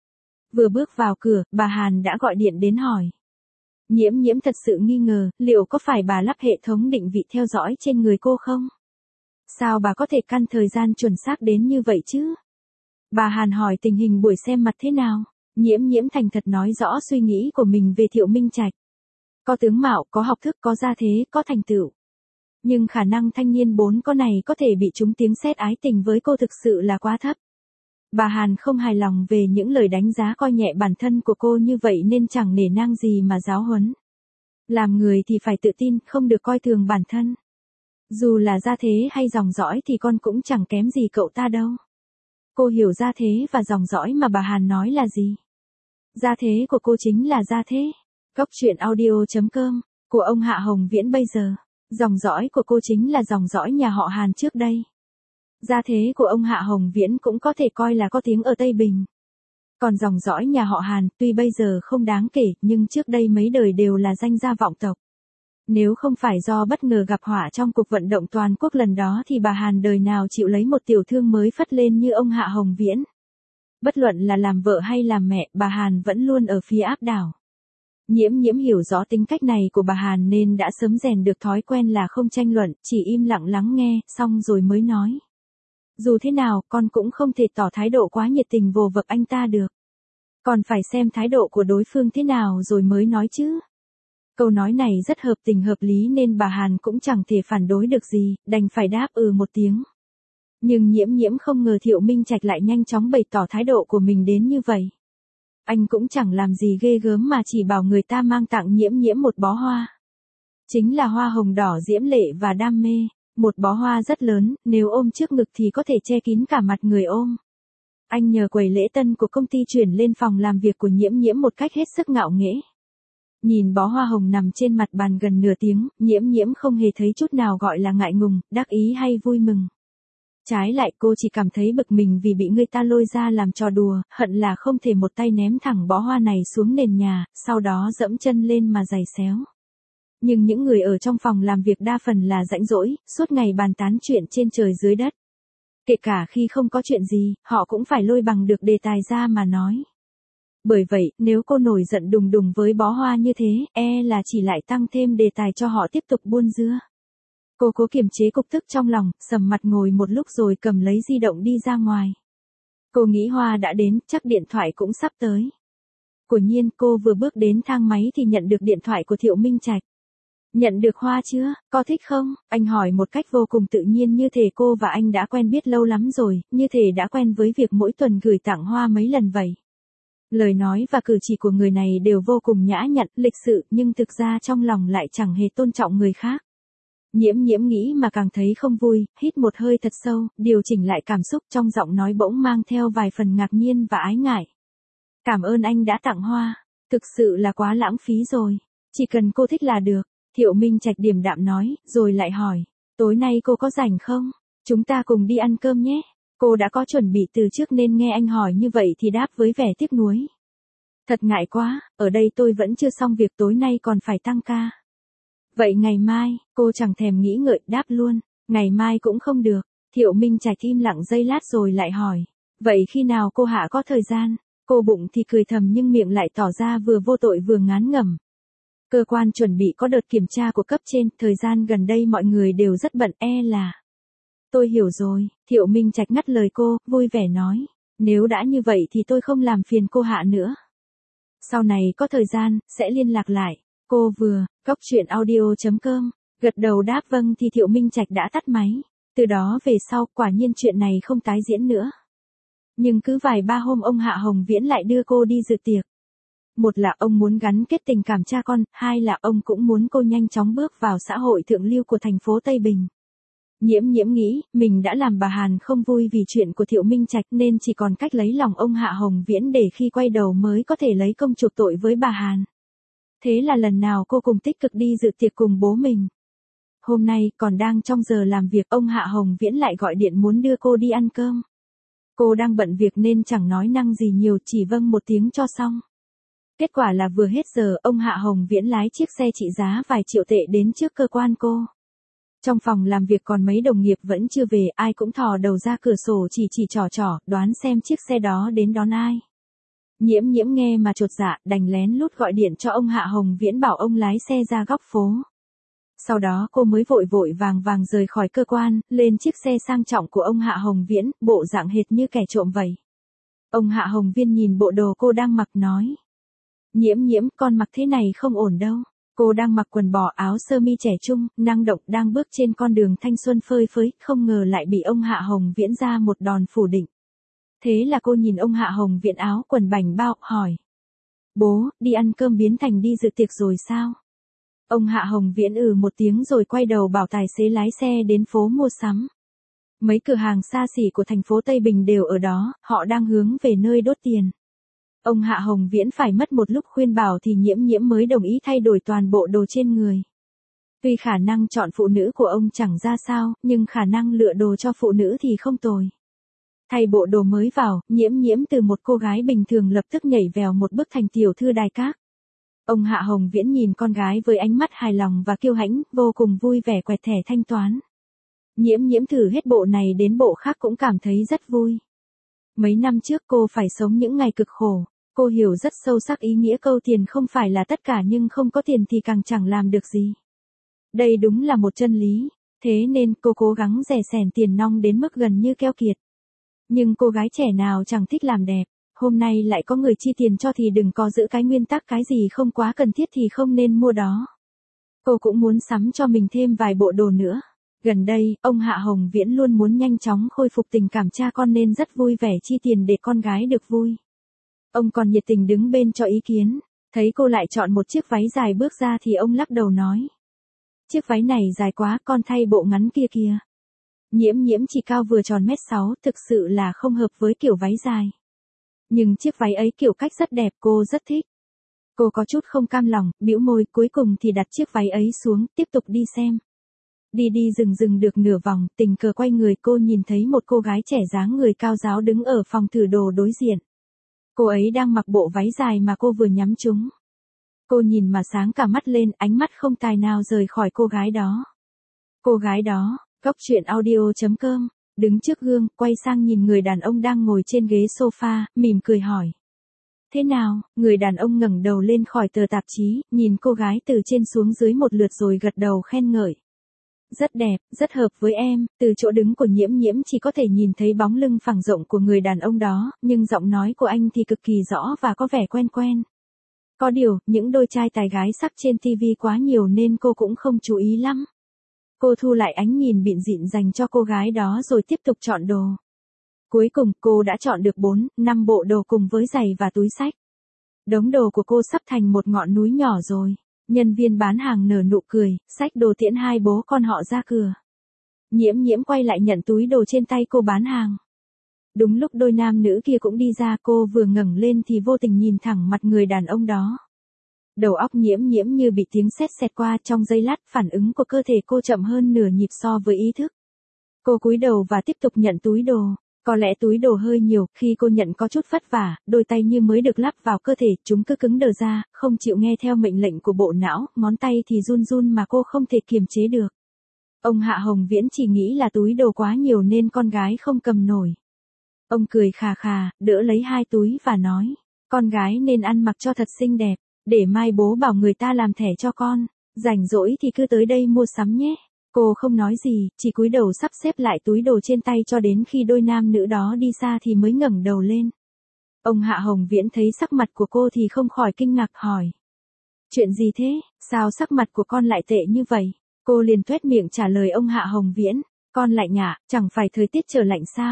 Speaker 1: Vừa bước vào cửa, bà Hàn đã gọi điện đến hỏi. Nhiễm Nhiễm thật sự nghi ngờ, liệu có phải bà lắp hệ thống định vị theo dõi trên người cô không? Sao bà có thể căn thời gian chuẩn xác đến như vậy chứ? Bà Hàn hỏi tình hình buổi xem mặt thế nào. Nhiễm Nhiễm thành thật nói rõ suy nghĩ của mình về Thiệu Minh Trạch. Có tướng mạo, có học thức, có gia thế, có thành tựu. Nhưng khả năng thanh niên 4 có này có thể bị trúng tiếng sét ái tình với cô thực sự là quá thấp. Bà Hàn không hài lòng về những lời đánh giá coi nhẹ bản thân của cô như vậy nên chẳng nể nang gì mà giáo huấn. Làm người thì phải tự tin, không được coi thường bản thân. Dù là gia thế hay dòng dõi thì con cũng chẳng kém gì cậu ta đâu. Cô hiểu gia thế và dòng dõi mà bà Hàn nói là gì? Gia thế của cô chính là gia thế. Góc truyện audio.com, của ông Hạ Hồng Viễn bây giờ. Dòng dõi của cô chính là dòng dõi nhà họ Hàn trước đây. Gia thế của ông Hạ Hồng Viễn cũng có thể coi là có tiếng ở Tây Bình. Còn dòng dõi nhà họ Hàn tuy bây giờ không đáng kể nhưng trước đây mấy đời đều là danh gia vọng tộc. Nếu không phải do bất ngờ gặp họa trong cuộc vận động toàn quốc lần đó thì bà Hàn đời nào chịu lấy một tiểu thương mới phất lên như ông Hạ Hồng Viễn. Bất luận là làm vợ hay làm mẹ, bà Hàn vẫn luôn ở phía áp đảo. Nhiễm Nhiễm hiểu rõ tính cách này của bà Hàn nên đã sớm rèn được thói quen là không tranh luận, chỉ im lặng lắng nghe, xong rồi mới nói. Dù thế nào, con cũng không thể tỏ thái độ quá nhiệt tình vồ vập anh ta được. Còn phải xem thái độ của đối phương thế nào rồi mới nói chứ. Câu nói này rất hợp tình hợp lý nên bà Hàn cũng chẳng thể phản đối được gì, đành phải đáp một tiếng. Nhưng Nhiễm Nhiễm không ngờ Thiệu Minh Trạch lại nhanh chóng bày tỏ thái độ của mình đến như vậy. Anh cũng chẳng làm gì ghê gớm mà chỉ bảo người ta mang tặng Nhiễm Nhiễm một bó hoa. Chính là hoa hồng đỏ diễm lệ và đam mê, một bó hoa rất lớn, nếu ôm trước ngực thì có thể che kín cả mặt người ôm. Anh nhờ quầy lễ tân của công ty chuyển lên phòng làm việc của Nhiễm Nhiễm một cách hết sức ngạo nghễ. Nhìn bó hoa hồng nằm trên mặt bàn gần nửa tiếng, Nhiễm Nhiễm không hề thấy chút nào gọi là ngại ngùng, đắc ý hay vui mừng. Trái lại cô chỉ cảm thấy bực mình vì bị người ta lôi ra làm trò đùa, hận là không thể một tay ném thẳng bó hoa này xuống nền nhà, sau đó dẫm chân lên mà giày xéo. Nhưng những người ở trong phòng làm việc đa phần là rãnh rỗi, suốt ngày bàn tán chuyện trên trời dưới đất. Kể cả khi không có chuyện gì, họ cũng phải lôi bằng được đề tài ra mà nói. Bởi vậy, nếu cô nổi giận đùng đùng với bó hoa như thế, là chỉ lại tăng thêm đề tài cho họ tiếp tục buôn dưa. Cô cố kiềm chế cục tức trong lòng, sầm mặt ngồi một lúc rồi cầm lấy di động đi ra ngoài. Cô nghĩ hoa đã đến, chắc điện thoại cũng sắp tới. Quả nhiên cô vừa bước đến thang máy thì nhận được điện thoại của Thiệu Minh Trạch. Nhận được hoa chưa, có thích không? Anh hỏi một cách vô cùng tự nhiên như thể cô và anh đã quen biết lâu lắm rồi, như thể đã quen với việc mỗi tuần gửi tặng hoa mấy lần vậy. Lời nói và cử chỉ của người này đều vô cùng nhã nhặn, lịch sự nhưng thực ra trong lòng lại chẳng hề tôn trọng người khác. Nhiễm Nhiễm nghĩ mà càng thấy không vui, hít một hơi thật sâu, điều chỉnh lại cảm xúc trong giọng nói bỗng mang theo vài phần ngạc nhiên và ái ngại. Cảm ơn anh đã tặng hoa, thực sự là quá lãng phí rồi, chỉ cần cô thích là được. Thiệu Minh Trạch điềm đạm nói, rồi lại hỏi, tối nay cô có rảnh không? Chúng ta cùng đi ăn cơm nhé. Cô đã có chuẩn bị từ trước nên nghe anh hỏi như vậy thì đáp với vẻ tiếc nuối. Thật ngại quá, ở đây tôi vẫn chưa xong việc, tối nay còn phải tăng ca. Vậy ngày mai, cô chẳng thèm nghĩ ngợi đáp luôn, ngày mai cũng không được. Thiệu Minh Trạch im lặng giây lát rồi lại hỏi, vậy khi nào cô Hạ có thời gian? Cô bụng thì cười thầm nhưng miệng lại tỏ ra vừa vô tội vừa ngán ngẩm. Cơ quan chuẩn bị có đợt kiểm tra của cấp trên, thời gian gần đây mọi người đều rất bận, là. Tôi hiểu rồi, Thiệu Minh Trạch ngắt lời cô, vui vẻ nói, nếu đã như vậy thì tôi không làm phiền cô Hạ nữa. Sau này có thời gian, sẽ liên lạc lại. Cô vừa, góc truyện audio.com, gật đầu đáp vâng thì Thiệu Minh Trạch đã tắt máy. Từ đó về sau, quả nhiên chuyện này không tái diễn nữa. Nhưng cứ vài ba hôm ông Hạ Hồng Viễn lại đưa cô đi dự tiệc. Một là ông muốn gắn kết tình cảm cha con, hai là ông cũng muốn cô nhanh chóng bước vào xã hội thượng lưu của thành phố Tây Bình. Nhiễm Nhiễm nghĩ, mình đã làm bà Hàn không vui vì chuyện của Thiệu Minh Trạch nên chỉ còn cách lấy lòng ông Hạ Hồng Viễn để khi quay đầu mới có thể lấy công chuộc tội với bà Hàn. Thế là lần nào cô cùng tích cực đi dự tiệc cùng bố mình. Hôm nay, còn đang trong giờ làm việc, ông Hạ Hồng Viễn lại gọi điện muốn đưa cô đi ăn cơm. Cô đang bận việc nên chẳng nói năng gì nhiều, chỉ vâng một tiếng cho xong. Kết quả là vừa hết giờ, ông Hạ Hồng Viễn lái chiếc xe trị giá vài triệu tệ đến trước cơ quan cô. Trong phòng làm việc còn mấy đồng nghiệp vẫn chưa về, ai cũng thò đầu ra cửa sổ chỉ trỏ, đoán xem chiếc xe đó đến đón ai. Nhiễm Nhiễm nghe mà chột dạ, đành lén lút gọi điện cho ông Hạ Hồng Viễn bảo ông lái xe ra góc phố. Sau đó cô mới vội vàng rời khỏi cơ quan, lên chiếc xe sang trọng của ông Hạ Hồng Viễn, bộ dạng hệt như kẻ trộm vậy. Ông Hạ Hồng Viễn nhìn bộ đồ cô đang mặc nói. Nhiễm Nhiễm, con mặc thế này không ổn đâu. Cô đang mặc quần bò áo sơ mi trẻ trung, năng động, đang bước trên con đường thanh xuân phơi phới, không ngờ lại bị ông Hạ Hồng Viễn ra một đòn phủ định. Thế là cô nhìn ông Hạ Hồng Viễn áo quần bảnh bao, hỏi. Bố, đi ăn cơm biến thành đi dự tiệc rồi sao? Ông Hạ Hồng Viễn một tiếng rồi quay đầu bảo tài xế lái xe đến phố mua sắm. Mấy cửa hàng xa xỉ của thành phố Tây Bình đều ở đó, họ đang hướng về nơi đốt tiền. Ông Hạ Hồng Viễn phải mất một lúc khuyên bảo thì Nhiễm Nhiễm mới đồng ý thay đổi toàn bộ đồ trên người. Tuy khả năng chọn phụ nữ của ông chẳng ra sao, nhưng khả năng lựa đồ cho phụ nữ thì không tồi. Thay bộ đồ mới vào, Nhiễm Nhiễm từ một cô gái bình thường lập tức nhảy vèo một bước thành tiểu thư đài các. Ông Hạ Hồng Viễn nhìn con gái với ánh mắt hài lòng và kiêu hãnh, vô cùng vui vẻ quẹt thẻ thanh toán. Nhiễm Nhiễm thử hết bộ này đến bộ khác cũng cảm thấy rất vui. Mấy năm trước cô phải sống những ngày cực khổ. Cô hiểu rất sâu sắc ý nghĩa câu tiền không phải là tất cả, nhưng không có tiền thì càng chẳng làm được gì. Đây đúng là một chân lý, thế nên cô cố gắng rẻ sẻn tiền nong đến mức gần như keo kiệt. Nhưng cô gái trẻ nào chẳng thích làm đẹp, hôm nay lại có người chi tiền cho thì đừng có giữ cái nguyên tắc cái gì không quá cần thiết thì không nên mua đó. Cô cũng muốn sắm cho mình thêm vài bộ đồ nữa. Gần đây, ông Hạ Hồng Viễn luôn muốn nhanh chóng khôi phục tình cảm cha con nên rất vui vẻ chi tiền để con gái được vui. Ông còn nhiệt tình đứng bên cho ý kiến, thấy cô lại chọn một chiếc váy dài bước ra thì ông lắc đầu nói. Chiếc váy này dài quá, con thay bộ ngắn kia kìa. Nhiễm Nhiễm chỉ cao vừa tròn 1m6, thực sự là không hợp với kiểu váy dài. Nhưng chiếc váy ấy kiểu cách rất đẹp, cô rất thích. Cô có chút không cam lòng, bĩu môi, cuối cùng thì đặt chiếc váy ấy xuống, tiếp tục đi xem. Đi dừng được nửa vòng, tình cờ quay người cô nhìn thấy một cô gái trẻ dáng người cao ráo đứng ở phòng thử đồ đối diện. Cô ấy đang mặc bộ váy dài mà cô vừa nhắm trúng. Cô nhìn mà sáng cả mắt lên, ánh mắt không tài nào rời khỏi cô gái đó. Cô gái đó, Cóc Truyện Audio.com, đứng trước gương, quay sang nhìn người đàn ông đang ngồi trên ghế sofa, mỉm cười hỏi. Thế nào? Người đàn ông ngẩng đầu lên khỏi tờ tạp chí, nhìn cô gái từ trên xuống dưới một lượt rồi gật đầu khen ngợi. Rất đẹp, rất hợp với em. Từ chỗ đứng của Nhiễm Nhiễm chỉ có thể nhìn thấy bóng lưng phẳng rộng của người đàn ông đó, nhưng giọng nói của anh thì cực kỳ rõ và có vẻ quen. Có điều, những đôi trai tài gái sắc trên TV quá nhiều nên cô cũng không chú ý lắm. Cô thu lại ánh nhìn bịn dịn dành cho cô gái đó rồi tiếp tục chọn đồ. Cuối cùng, cô đã chọn được 4-5 bộ đồ cùng với giày và túi xách. Đống đồ của cô sắp thành một ngọn núi nhỏ rồi. Nhân viên bán hàng nở nụ cười, xách đồ tiễn hai bố con họ ra cửa. Nhiễm Nhiễm quay lại nhận túi đồ trên tay cô bán hàng. Đúng lúc đôi nam nữ kia cũng đi ra, cô vừa ngẩng lên thì vô tình nhìn thẳng mặt người đàn ông đó. Đầu óc Nhiễm Nhiễm như bị tiếng sét xẹt qua, trong giây lát phản ứng của cơ thể cô chậm hơn nửa nhịp so với ý thức. Cô cúi đầu và tiếp tục nhận túi đồ. Có lẽ túi đồ hơi nhiều, khi cô nhận có chút vất vả, đôi tay như mới được lắp vào cơ thể, chúng cứ cứng đờ ra, không chịu nghe theo mệnh lệnh của bộ não, ngón tay thì run mà cô không thể kiềm chế được. Ông Hạ Hồng Viễn chỉ nghĩ là túi đồ quá nhiều nên con gái không cầm nổi. Ông cười khà khà, đỡ lấy hai túi và nói, con gái nên ăn mặc cho thật xinh đẹp, để mai bố bảo người ta làm thẻ cho con, rảnh rỗi thì cứ tới đây mua sắm nhé. Cô không nói gì, chỉ cúi đầu sắp xếp lại túi đồ trên tay cho đến khi đôi nam nữ đó đi xa thì mới ngẩng đầu lên. Ông Hạ Hồng Viễn thấy sắc mặt của cô thì không khỏi kinh ngạc hỏi. Chuyện gì thế, sao sắc mặt của con lại tệ như vậy? Cô liền tuét miệng trả lời ông Hạ Hồng Viễn, con lạnh ạ, chẳng phải thời tiết trở lạnh sao?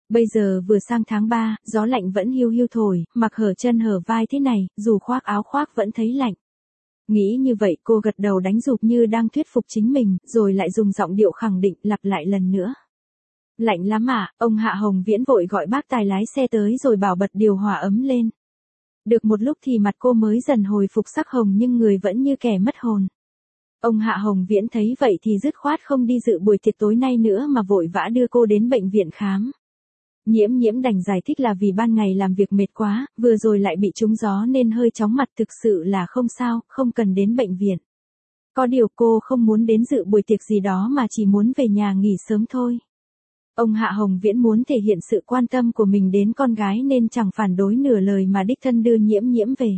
Speaker 1: Bây giờ vừa sang tháng 3, gió lạnh vẫn hiu hiu thổi, mặc hở chân hở vai thế này, dù khoác áo khoác vẫn thấy lạnh. Nghĩ như vậy cô gật đầu đánh rụp như đang thuyết phục chính mình, rồi lại dùng giọng điệu khẳng định lặp lại lần nữa. Lạnh lắm à, ông Hạ Hồng Viễn vội gọi bác tài lái xe tới rồi bảo bật điều hòa ấm lên. Được một lúc thì mặt cô mới dần hồi phục sắc hồng nhưng người vẫn như kẻ mất hồn. Ông Hạ Hồng Viễn thấy vậy thì dứt khoát không đi dự buổi tiệc tối nay nữa mà vội vã đưa cô đến bệnh viện khám. Nhiễm Nhiễm đành giải thích là vì ban ngày làm việc mệt quá, vừa rồi lại bị trúng gió nên hơi chóng mặt, thực sự là không sao, không cần đến bệnh viện. Có điều cô không muốn đến dự buổi tiệc gì đó mà chỉ muốn về nhà nghỉ sớm thôi. Ông Hạ Hồng Viễn muốn thể hiện sự quan tâm của mình đến con gái nên chẳng phản đối nửa lời mà đích thân đưa Nhiễm Nhiễm về.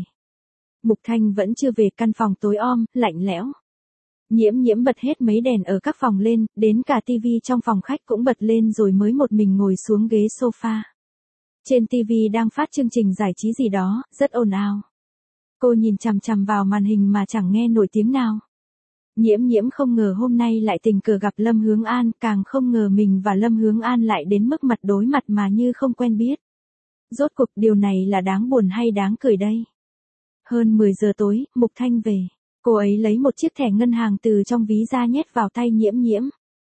Speaker 1: Mục Thanh vẫn chưa về, căn phòng tối om, lạnh lẽo. Nhiễm Nhiễm bật hết mấy đèn ở các phòng lên, đến cả tivi trong phòng khách cũng bật lên rồi mới một mình ngồi xuống ghế sofa. Trên tivi đang phát chương trình giải trí gì đó, rất ồn ào. Cô nhìn chằm chằm vào màn hình mà chẳng nghe nổi tiếng nào. Nhiễm Nhiễm không ngờ hôm nay lại tình cờ gặp Lâm Hướng An, càng không ngờ mình và Lâm Hướng An lại đến mức mặt đối mặt mà như không quen biết. Rốt cuộc điều này là đáng buồn hay đáng cười đây? Hơn 10 giờ tối, Mục Thanh về. Cô ấy lấy một chiếc thẻ ngân hàng từ trong ví ra nhét vào tay Nhiễm Nhiễm.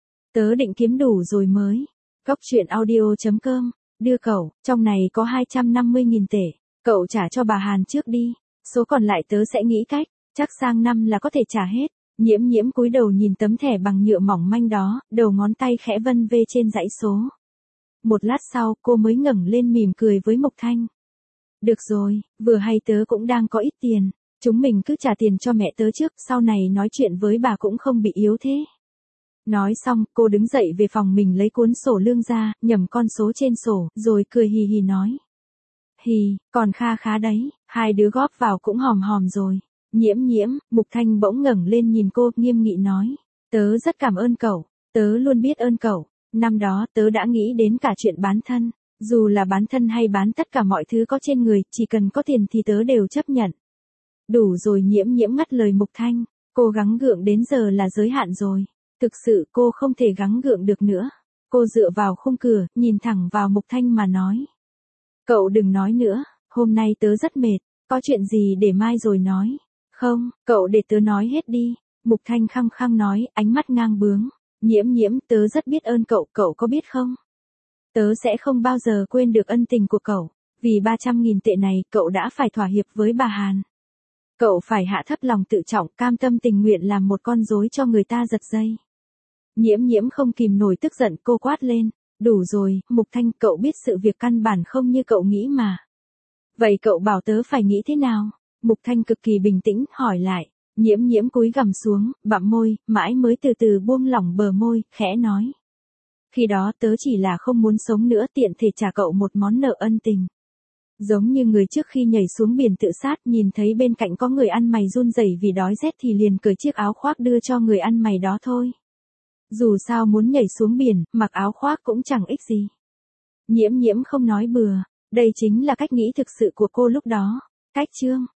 Speaker 1: Tớ định kiếm đủ rồi mới. Góc truyện audio.com, đưa cậu, trong này có 250.000 tệ. Cậu trả cho bà Hàn trước đi. Số còn lại tớ sẽ nghĩ cách, chắc sang năm là có thể trả hết. Nhiễm Nhiễm cúi đầu nhìn tấm thẻ bằng nhựa mỏng manh đó, đầu ngón tay khẽ vân vê trên dãy số. Một lát sau, cô mới ngẩng lên mỉm cười với Mục Thanh. Được rồi, vừa hay tớ cũng đang có ít tiền. Chúng mình cứ trả tiền cho mẹ tớ trước, sau này nói chuyện với bà cũng không bị yếu thế. Nói xong, cô đứng dậy về phòng mình lấy cuốn sổ lương ra, nhẩm con số trên sổ, rồi cười hì hì nói. Hì, còn kha khá đấy, hai đứa góp vào cũng hòm hòm rồi. Nhiễm Nhiễm, Mục Thanh bỗng ngẩng lên nhìn cô, nghiêm nghị nói. Tớ rất cảm ơn cậu, tớ luôn biết ơn cậu. Năm đó tớ đã nghĩ đến cả chuyện bán thân. Dù là bán thân hay bán tất cả mọi thứ có trên người, chỉ cần có tiền thì tớ đều chấp nhận. Đủ rồi, Nhiễm Nhiễm ngắt lời Mục Thanh. Cô gắng gượng đến giờ là giới hạn rồi. Thực sự cô không thể gắng gượng được nữa. Cô dựa vào khung cửa, nhìn thẳng vào Mục Thanh mà nói. Cậu đừng nói nữa, hôm nay tớ rất mệt, có chuyện gì để mai rồi nói. Không, cậu để tớ nói hết đi. Mục Thanh khăng khăng nói, ánh mắt ngang bướng. Nhiễm Nhiễm, tớ rất biết ơn cậu, cậu có biết không? Tớ sẽ không bao giờ quên được ân tình của cậu. Vì 300.000 tệ này, cậu đã phải thỏa hiệp với bà Hàn. Cậu phải hạ thấp lòng tự trọng, cam tâm tình nguyện làm một con rối cho người ta giật dây. Nhiễm Nhiễm không kìm nổi tức giận, cô quát lên. Đủ rồi, Mục Thanh, cậu biết sự việc căn bản không như cậu nghĩ mà. Vậy cậu bảo tớ phải nghĩ thế nào? Mục Thanh cực kỳ bình tĩnh, hỏi lại. Nhiễm Nhiễm cúi gằm xuống, bặm môi, mãi mới từ từ buông lỏng bờ môi, khẽ nói. Khi đó tớ chỉ là không muốn sống nữa, tiện thể trả cậu một món nợ ân tình. Giống như người trước khi nhảy xuống biển tự sát, nhìn thấy bên cạnh có người ăn mày run rẩy vì đói rét thì liền cởi chiếc áo khoác đưa cho người ăn mày đó thôi. Dù sao muốn nhảy xuống biển, mặc áo khoác cũng chẳng ích gì. Nhiễm Nhiễm không nói bừa, đây chính là cách nghĩ thực sự của cô lúc đó. Cách chương